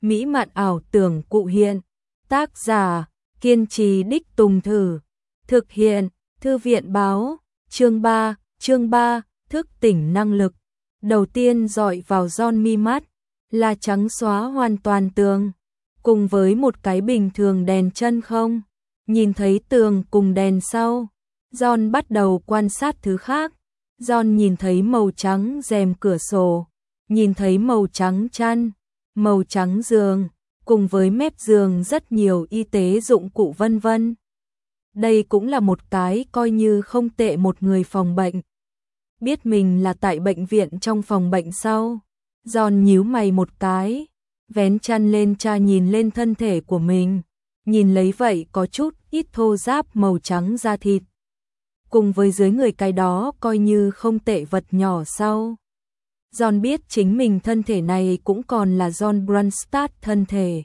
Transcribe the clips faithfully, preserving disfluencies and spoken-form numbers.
Mỹ mạn ảo tưởng cụ hiện. Tác giả, kiên trì đích tùng thử. Thực hiện, Thư viện báo. Chương ba, chương ba, thức tỉnh năng lực. Đầu tiên dọi vào John mi mắt, là trắng xóa hoàn toàn tường, cùng với một cái bình thường đèn chân không. Nhìn thấy tường cùng đèn sau, John bắt đầu quan sát thứ khác. John nhìn thấy màu trắng rèm cửa sổ, nhìn thấy màu trắng chăn, màu trắng giường, cùng với mép giường rất nhiều y tế dụng cụ vân vân. Đây cũng là một cái coi như không tệ một người phòng bệnh. Biết mình là tại bệnh viện trong phòng bệnh sau, John nhíu mày một cái, vén chăn lên tra nhìn lên thân thể của mình, nhìn lấy vậy có chút ít thô ráp màu trắng da thịt. Cùng với dưới người cái đó coi như không tệ vật nhỏ sau. John biết chính mình thân thể này cũng còn là John Brunstad thân thể.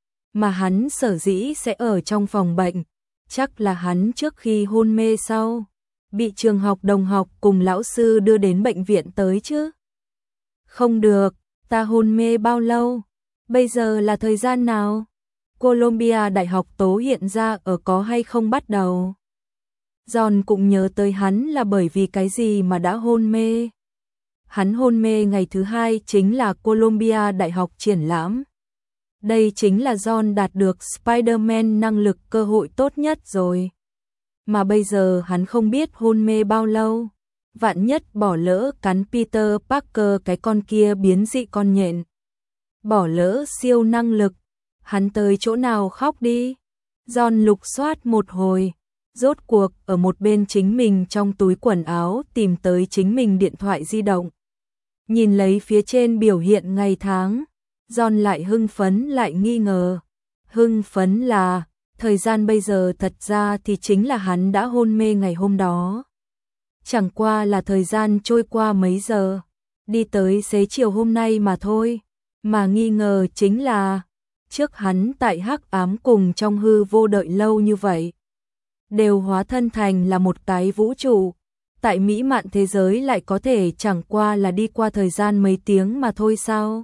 Mà hắn sở dĩ sẽ ở trong phòng bệnh, chắc là hắn trước khi hôn mê sau, bị trường học đồng học cùng lão sư đưa đến bệnh viện tới chứ. Không được, ta hôn mê bao lâu? Bây giờ là thời gian nào? Columbia Đại học tố hiện ra ở có hay không bắt đầu? John cũng nhớ tới hắn là bởi vì cái gì mà đã hôn mê. Hắn hôn mê ngày thứ hai chính là Columbia Đại học triển lãm. Đây chính là John đạt được Spider-Man năng lực cơ hội tốt nhất rồi. Mà bây giờ hắn không biết hôn mê bao lâu. Vạn nhất bỏ lỡ cắn Peter Parker cái con kia biến dị con nhện. Bỏ lỡ siêu năng lực. Hắn tới chỗ nào khóc đi. John lục soát một hồi. Rốt cuộc ở một bên chính mình trong túi quần áo tìm tới chính mình điện thoại di động. Nhìn lấy phía trên biểu hiện ngày tháng, John lại hưng phấn lại nghi ngờ. Hưng phấn là, thời gian bây giờ thật ra thì chính là hắn đã hôn mê ngày hôm đó. Chẳng qua là thời gian trôi qua mấy giờ, đi tới xế chiều hôm nay mà thôi. Mà nghi ngờ chính là, trước hắn tại hắc ám cùng trong hư vô đợi lâu như vậy. Đều hóa thân thành là một cái vũ trụ. Tại mỹ mạn thế giới lại có thể chẳng qua là đi qua thời gian mấy tiếng mà thôi sao?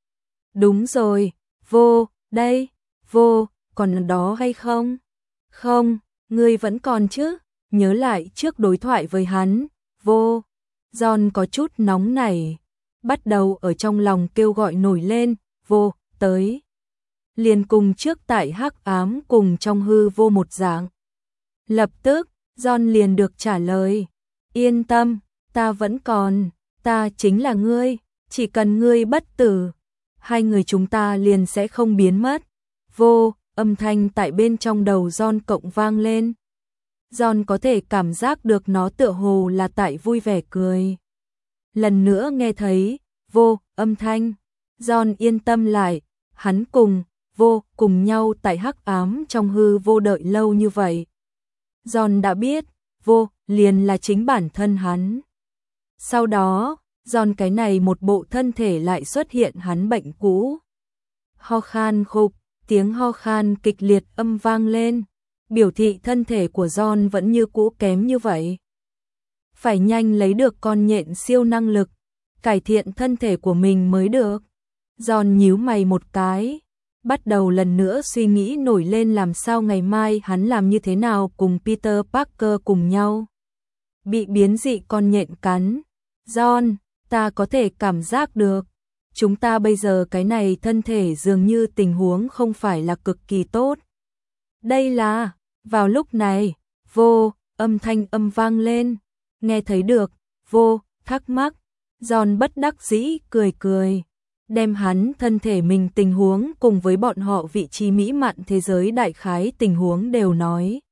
Đúng rồi, vô, đây, vô, còn đó hay không? Không, ngươi vẫn còn chứ? Nhớ lại trước đối thoại với hắn, vô. John có chút nóng nảy, bắt đầu ở trong lòng kêu gọi nổi lên, vô, tới. Liền cùng trước tại hắc ám cùng trong hư vô một dạng. Lập tức, John liền được trả lời. Yên tâm, ta vẫn còn, ta chính là ngươi, chỉ cần ngươi bất tử, hai người chúng ta liền sẽ không biến mất. Vô, âm thanh tại bên trong đầu John cộng vang lên. John có thể cảm giác được nó tựa hồ là tại vui vẻ cười. Lần nữa nghe thấy, vô, âm thanh, John yên tâm lại, hắn cùng, vô, cùng nhau tại hắc ám trong hư vô đợi lâu như vậy. John đã biết, vô, liền là chính bản thân hắn. Sau đó, John cái này một bộ thân thể lại xuất hiện hắn bệnh cũ. Ho khan khục, tiếng ho khan kịch liệt âm vang lên, biểu thị thân thể của John vẫn như cũ kém như vậy. Phải nhanh lấy được con nhện siêu năng lực, cải thiện thân thể của mình mới được. John nhíu mày một cái, bắt đầu lần nữa suy nghĩ nổi lên làm sao ngày mai hắn làm như thế nào cùng Peter Parker cùng nhau. Bị biến dị con nhện cắn. John, ta có thể cảm giác được. Chúng ta bây giờ cái này thân thể dường như tình huống không phải là cực kỳ tốt. Đây là, vào lúc này, vô, âm thanh âm vang lên. Nghe thấy được, vô, thắc mắc. John bất đắc dĩ cười cười. Đem hắn thân thể mình tình huống cùng với bọn họ vị trí mỹ mạn thế giới đại khái tình huống đều nói.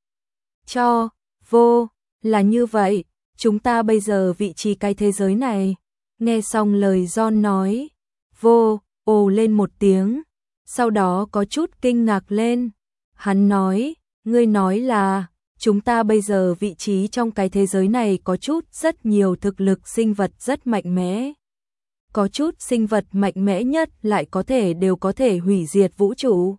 Cho, vô, là như vậy, chúng ta bây giờ vị trí cái thế giới này. Nghe xong lời John nói, vô, ồ lên một tiếng, sau đó có chút kinh ngạc lên. Hắn nói, ngươi nói là, chúng ta bây giờ vị trí trong cái thế giới này có chút rất nhiều thực lực sinh vật rất mạnh mẽ. Có chút sinh vật mạnh mẽ nhất lại có thể đều có thể hủy diệt vũ trụ.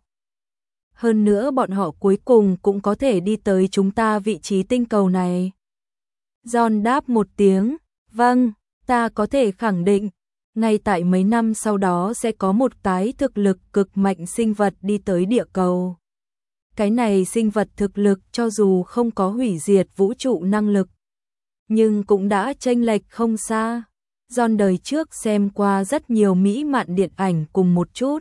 Hơn nữa bọn họ cuối cùng cũng có thể đi tới chúng ta vị trí tinh cầu này. John đáp một tiếng, vâng, ta có thể khẳng định, ngay tại mấy năm sau đó sẽ có một cái thực lực cực mạnh sinh vật đi tới địa cầu. Cái này sinh vật thực lực cho dù không có hủy diệt vũ trụ năng lực, nhưng cũng đã chênh lệch không xa. John đời trước xem qua rất nhiều mỹ mạn điện ảnh cùng một chút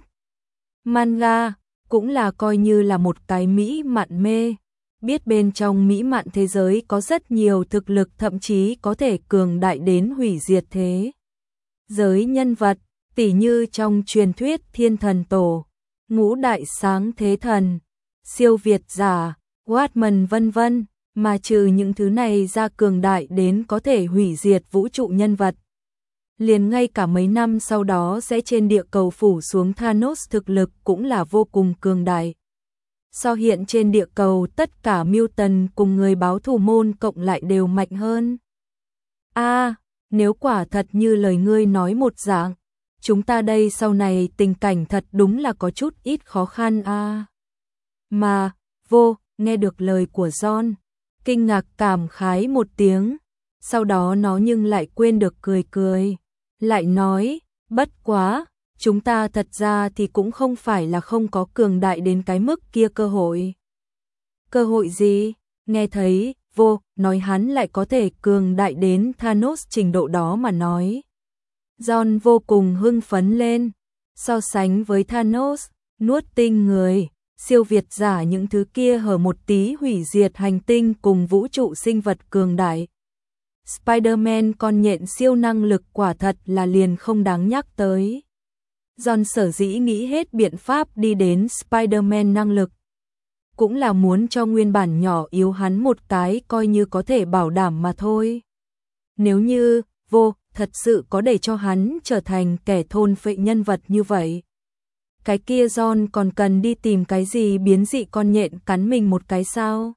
manga, cũng là coi như là một cái mỹ mạn mê. Biết bên trong mỹ mạn thế giới có rất nhiều thực lực thậm chí có thể cường đại đến hủy diệt thế giới nhân vật, tỉ như trong truyền thuyết thiên thần tổ, ngũ đại sáng thế thần, siêu việt giả, Watman vân vân, mà trừ những thứ này ra cường đại đến có thể hủy diệt vũ trụ nhân vật. Liền ngay cả mấy năm sau đó sẽ trên địa cầu phủ xuống Thanos thực lực cũng là vô cùng cường đại. So hiện trên địa cầu tất cả mutant cùng người báo thù môn cộng lại đều mạnh hơn. A, à, nếu quả thật như lời ngươi nói một dạng, chúng ta đây sau này tình cảnh thật đúng là có chút ít khó khăn a. À. Mà, vô, nghe được lời của John, kinh ngạc cảm khái một tiếng, sau đó nó nhưng lại quên được cười cười, lại nói, bất quá, chúng ta thật ra thì cũng không phải là không có cường đại đến cái mức kia cơ hội. Cơ hội gì? Nghe thấy, vô, nói hắn lại có thể cường đại đến Thanos trình độ đó mà nói. John vô cùng hưng phấn lên, so sánh với Thanos, nuốt tinh người, siêu việt giả những thứ kia hở một tí hủy diệt hành tinh cùng vũ trụ sinh vật cường đại. Spider-Man con nhện siêu năng lực quả thật là liền không đáng nhắc tới. John sở dĩ nghĩ hết biện pháp đi đến Spider-Man năng lực, cũng là muốn cho nguyên bản nhỏ yếu hắn một cái coi như có thể bảo đảm mà thôi. Nếu như, vô, thật sự có để cho hắn trở thành kẻ thôn phệ nhân vật như vậy, cái kia John còn cần đi tìm cái gì biến dị con nhện cắn mình một cái sao?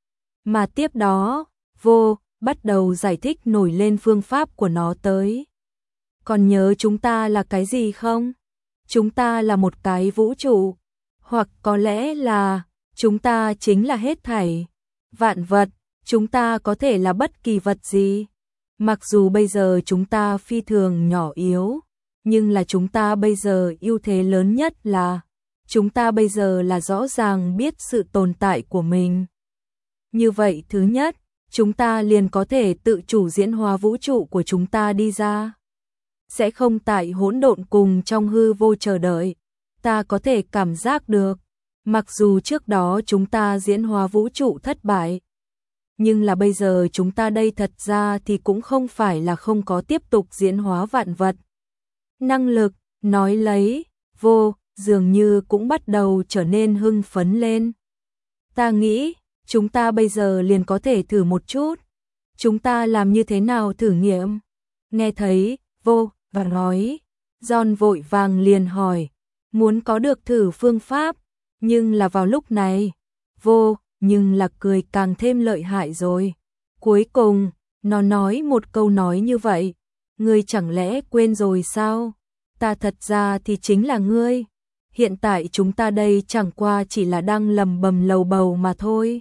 Mà tiếp đó, vô, bắt đầu giải thích nổi lên phương pháp của nó tới. Còn nhớ chúng ta là cái gì không? Chúng ta là một cái vũ trụ, hoặc có lẽ là chúng ta chính là hết thảy vạn vật, chúng ta có thể là bất kỳ vật gì. Mặc dù bây giờ chúng ta phi thường nhỏ yếu, nhưng là chúng ta bây giờ ưu thế lớn nhất là chúng ta bây giờ là rõ ràng biết sự tồn tại của mình. Như vậy thứ nhất, chúng ta liền có thể tự chủ diễn hóa vũ trụ của chúng ta đi ra. Sẽ không tại hỗn độn cùng trong hư vô chờ đợi. Ta có thể cảm giác được, mặc dù trước đó chúng ta diễn hóa vũ trụ thất bại, nhưng là bây giờ chúng ta đây thật ra thì cũng không phải là không có tiếp tục diễn hóa vạn vật. Năng lực, nói lấy, vô, dường như cũng bắt đầu trở nên hưng phấn lên. Ta nghĩ, chúng ta bây giờ liền có thể thử một chút. Chúng ta làm như thế nào thử nghiệm? Nghe thấy, vô, và nói, John vội vàng liền hỏi, muốn có được thử phương pháp, nhưng là vào lúc này, vô, nhưng là cười càng thêm lợi hại rồi. Cuối cùng, nó nói một câu nói như vậy, ngươi chẳng lẽ quên rồi sao? Ta thật ra thì chính là ngươi. Hiện tại chúng ta đây chẳng qua chỉ là đang lầm bầm lầu bầu mà thôi.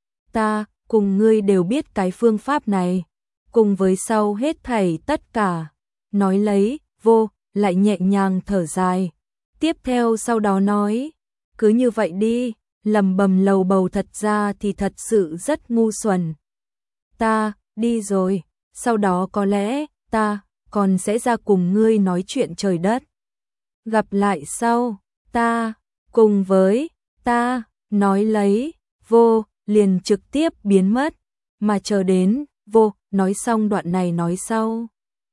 Ta, cùng ngươi đều biết cái phương pháp này, cùng với sau hết thảy tất cả. Nói lấy, vô, lại nhẹ nhàng thở dài. Tiếp theo sau đó nói, cứ như vậy đi, lầm bầm lầu bầu thật ra thì thật sự rất ngu xuẩn. Ta, đi rồi, sau đó có lẽ, ta, còn sẽ ra cùng ngươi nói chuyện trời đất. Gặp lại sau, ta, cùng với, ta, nói lấy, vô, liền trực tiếp biến mất, mà chờ đến, vô, nói xong đoạn này nói sau.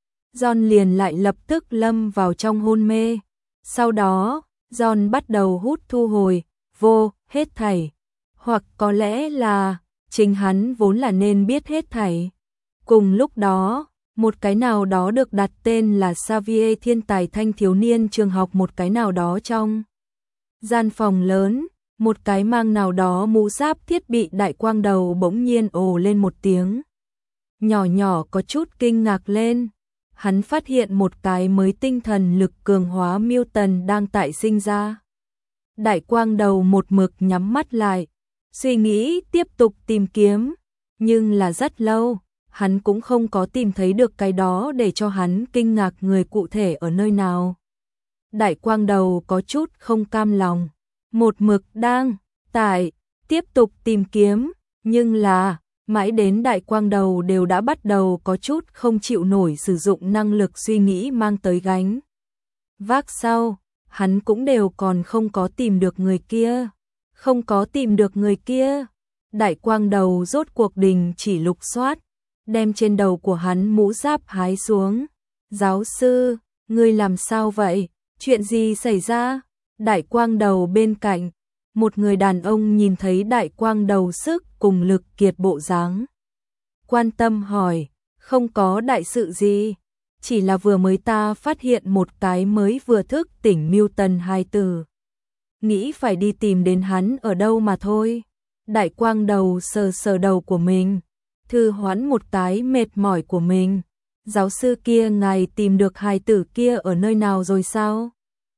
John liền lại lập tức lâm vào trong hôn mê. Sau đó, John bắt đầu hút thu hồi, vô, hết thảy. Hoặc có lẽ là, chính hắn vốn là nên biết hết thảy. Cùng lúc đó, một cái nào đó được đặt tên là Xavier thiên tài thanh thiếu niên trường học một cái nào đó trong gian phòng lớn, một cái mang nào đó mũ giáp thiết bị đại quang đầu bỗng nhiên ồ lên một tiếng. Nhỏ nhỏ có chút kinh ngạc lên. Hắn phát hiện một cái mới tinh thần lực cường hóa mutant đang tại sinh ra. Đại quang đầu một mực nhắm mắt lại, suy nghĩ tiếp tục tìm kiếm, nhưng là rất lâu, hắn cũng không có tìm thấy được cái đó để cho hắn kinh ngạc người cụ thể ở nơi nào. Đại Quang Đầu có chút không cam lòng, một mực đang tại tiếp tục tìm kiếm, nhưng là mãi đến Đại Quang Đầu đều đã bắt đầu có chút không chịu nổi sử dụng năng lực suy nghĩ mang tới gánh vác sau, hắn cũng đều còn không có tìm được người kia, không có tìm được người kia. Đại Quang Đầu rốt cuộc đình chỉ lục soát, đem trên đầu của hắn mũ giáp hái xuống. Giáo sư, ngươi làm sao vậy? Chuyện gì xảy ra? Đại Quang Đầu bên cạnh, một người đàn ông nhìn thấy Đại Quang Đầu sức cùng lực kiệt bộ dáng, quan tâm hỏi, không có đại sự gì, chỉ là vừa mới ta phát hiện một cái mới vừa thức tỉnh Mutant hai từ. Nghĩ phải đi tìm đến hắn ở đâu mà thôi. Đại Quang Đầu sờ sờ đầu của mình, thư hoán một cái mệt mỏi của mình. Giáo sư kia, ngài tìm được hài tử kia ở nơi nào rồi sao?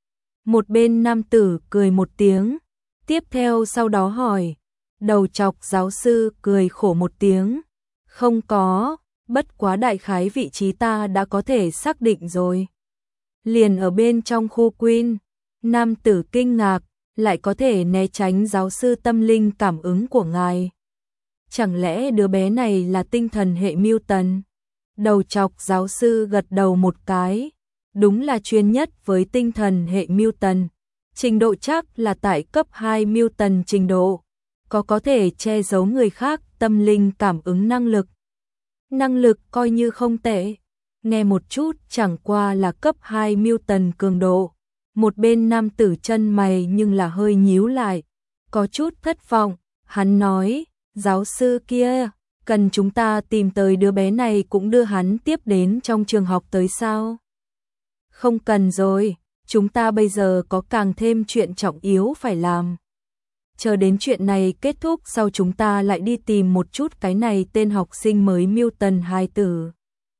Một bên nam tử cười một tiếng, tiếp theo sau đó hỏi. Đầu chọc giáo sư cười khổ một tiếng, không có, bất quá đại khái vị trí ta đã có thể xác định rồi. Liền ở bên trong khu Queen. Nam tử kinh ngạc, lại có thể né tránh giáo sư tâm linh cảm ứng của ngài. Chẳng lẽ đứa bé này là tinh thần hệ Mutant? Đầu chọc giáo sư gật đầu một cái, đúng là chuyên nhất với tinh thần hệ Mutant. Trình độ chắc là tại cấp hai Mutant trình độ, có có thể che giấu người khác tâm linh cảm ứng năng lực. Năng lực coi như không tệ, nghe một chút chẳng qua là cấp hai Mutant cường độ. Một bên nam tử chân mày nhưng là hơi nhíu lại, có chút thất vọng, hắn nói, giáo sư kia, cần chúng ta tìm tới đứa bé này cũng đưa hắn tiếp đến trong trường học tới sao? Không cần rồi, chúng ta bây giờ có càng thêm chuyện trọng yếu phải làm. Chờ đến chuyện này kết thúc sau chúng ta lại đi tìm một chút cái này tên học sinh mới Mutant hai từ.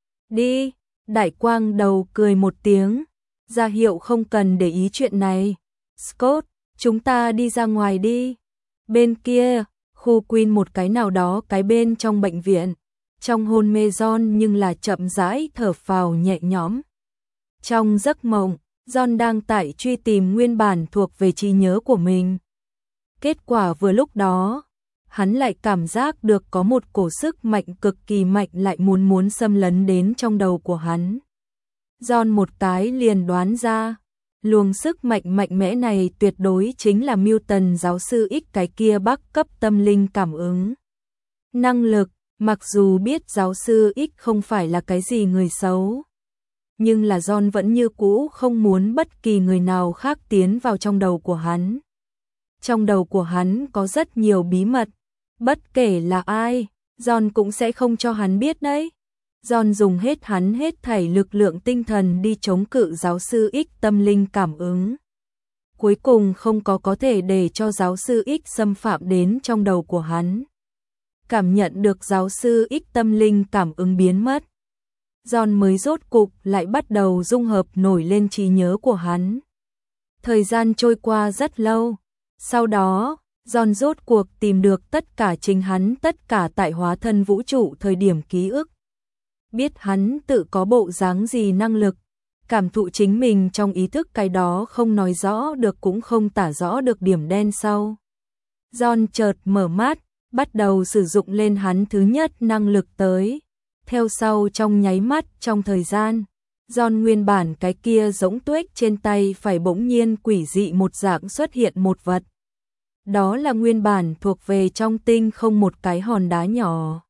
Đi, Đại Quang Đầu cười một tiếng, ra hiệu không cần để ý chuyện này. Scott, chúng ta đi ra ngoài đi. Bên kia, khu Queen một cái nào đó cái bên trong bệnh viện, trong hôn mê John nhưng là chậm rãi thở phào nhẹ nhõm. Trong giấc mộng, John đang tại truy tìm nguyên bản thuộc về trí nhớ của mình. Kết quả vừa lúc đó, hắn lại cảm giác được có một cổ sức mạnh cực kỳ mạnh lại muốn muốn xâm lấn đến trong đầu của hắn. John một cái liền đoán ra, luồng sức mạnh mạnh mẽ này tuyệt đối chính là Mutant giáo sư X cái kia bác cấp tâm linh cảm ứng. Năng lực, mặc dù biết giáo sư X không phải là cái gì người xấu, nhưng là John vẫn như cũ không muốn bất kỳ người nào khác tiến vào trong đầu của hắn. Trong đầu của hắn có rất nhiều bí mật, bất kể là ai, John cũng sẽ không cho hắn biết đấy. John dùng hết hắn hết thảy lực lượng tinh thần đi chống cự giáo sư X tâm linh cảm ứng. Cuối cùng không có có thể để cho giáo sư X xâm phạm đến trong đầu của hắn. Cảm nhận được giáo sư X tâm linh cảm ứng biến mất, John mới rốt cục lại bắt đầu dung hợp nổi lên trí nhớ của hắn. Thời gian trôi qua rất lâu, sau đó, John rốt cuộc tìm được tất cả chính hắn tất cả tại hóa thân vũ trụ thời điểm ký ức. Biết hắn tự có bộ dáng gì năng lực, cảm thụ chính mình trong ý thức cái đó không nói rõ được cũng không tả rõ được điểm đen sau. John chợt mở mắt, bắt đầu sử dụng lên hắn thứ nhất năng lực tới. Theo sau trong nháy mắt trong thời gian, John nguyên bản cái kia giống tuếch trên tay phải bỗng nhiên quỷ dị một dạng xuất hiện một vật. Đó là nguyên bản thuộc về trong tinh không một cái hòn đá nhỏ.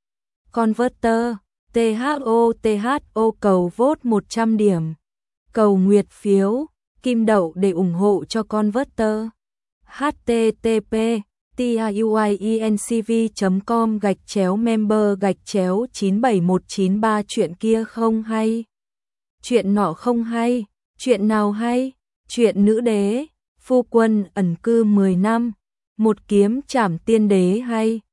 Converter, tê hát o tê hát o cầu vote một trăm điểm. Cầu nguyệt phiếu, kim đậu để ủng hộ cho Converter. http tiuincv chấm com gạch chéo member gạch chéo chín bảy một chín ba chuyện kia không hay. Chuyện nọ không hay, chuyện nào hay? Chuyện nữ đế, phu quân ẩn cư mười năm, một kiếm trảm tiên đế hay.